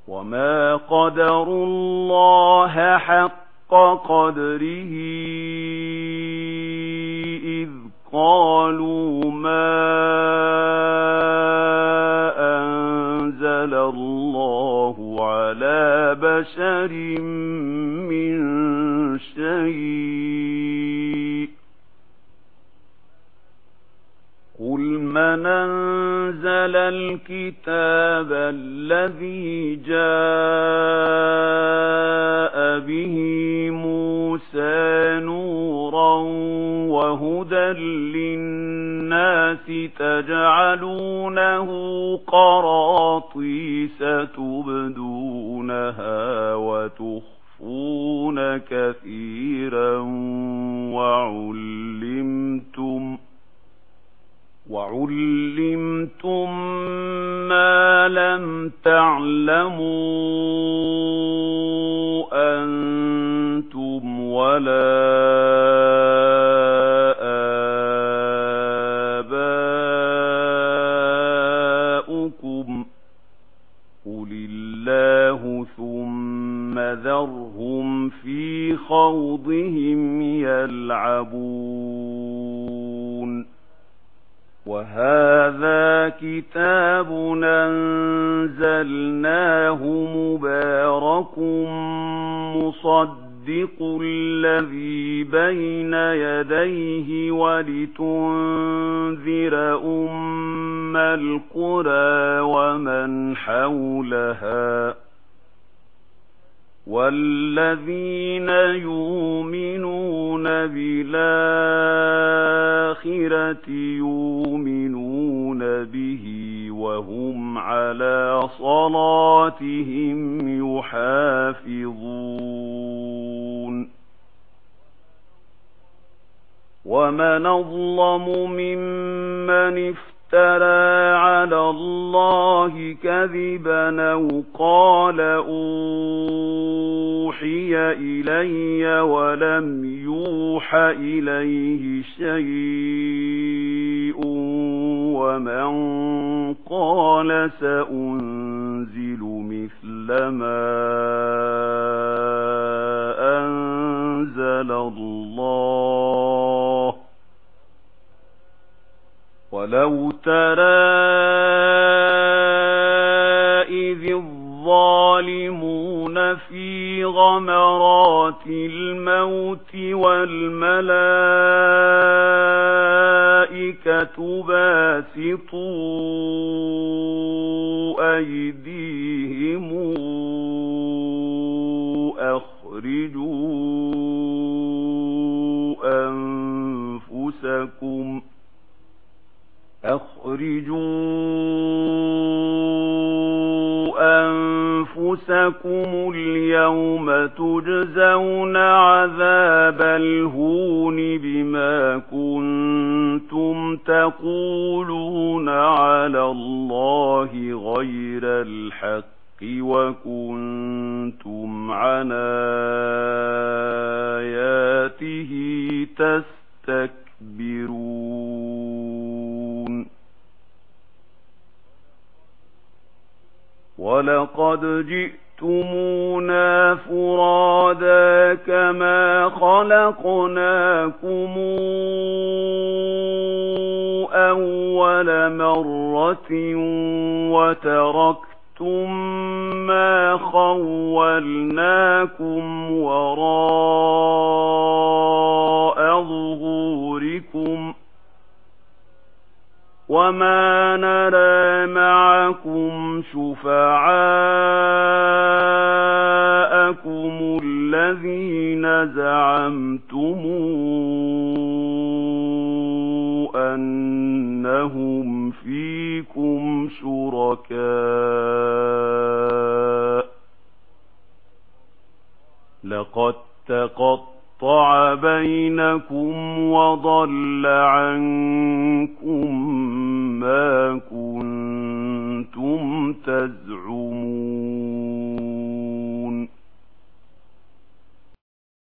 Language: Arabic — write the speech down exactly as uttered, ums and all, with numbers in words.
وما قدروا الله حق قدره إذ قالوا ما أنزل الله على بشر من شيء قل من أنزل الكتاب الذي جاء به موسى نورا وهدى للناس تجعلونه قراطيس تبدونها وتخفون كثيرا وعلمتم وعلمتم ما لم تعلموا أنتم ولا آباؤكم قل الله ثم ذرهم في خوضهم يلعبون وهذا كتاب أنزلناه مبارك مصدق الذي بين يديه ولتنذر أم القرى ومن حولها والذين يؤمنون بالآخرة يؤمنون به وهم على صلاتهم يحافظون ومن أظلم ممن افترى على الله كذبا أو قال أوحي إلي ولم يوح إليه شيء ومن قال سأنزل مثل ما أنزل الله ولو ترى إذ الظالمون في غمرات الموت والملائكة باسطوا أيديهم أخرجوا أنفسكم أخرجوا أنفسكم اليوم تجزون عذاب الهون بما كنتم تقولون على الله غير الحق وكنتم عن آياته تستكبرون ولقد جئتمونا فرادا كما خلقناكم أول مرة وتركتم ما خولناكم وراء ظهوركم وما نرى معكم شفعاءكم الذين زعمتم أنهم فيكم شركاء لقد تقطع بينكم وضل عنكم ما كنتم تزعمون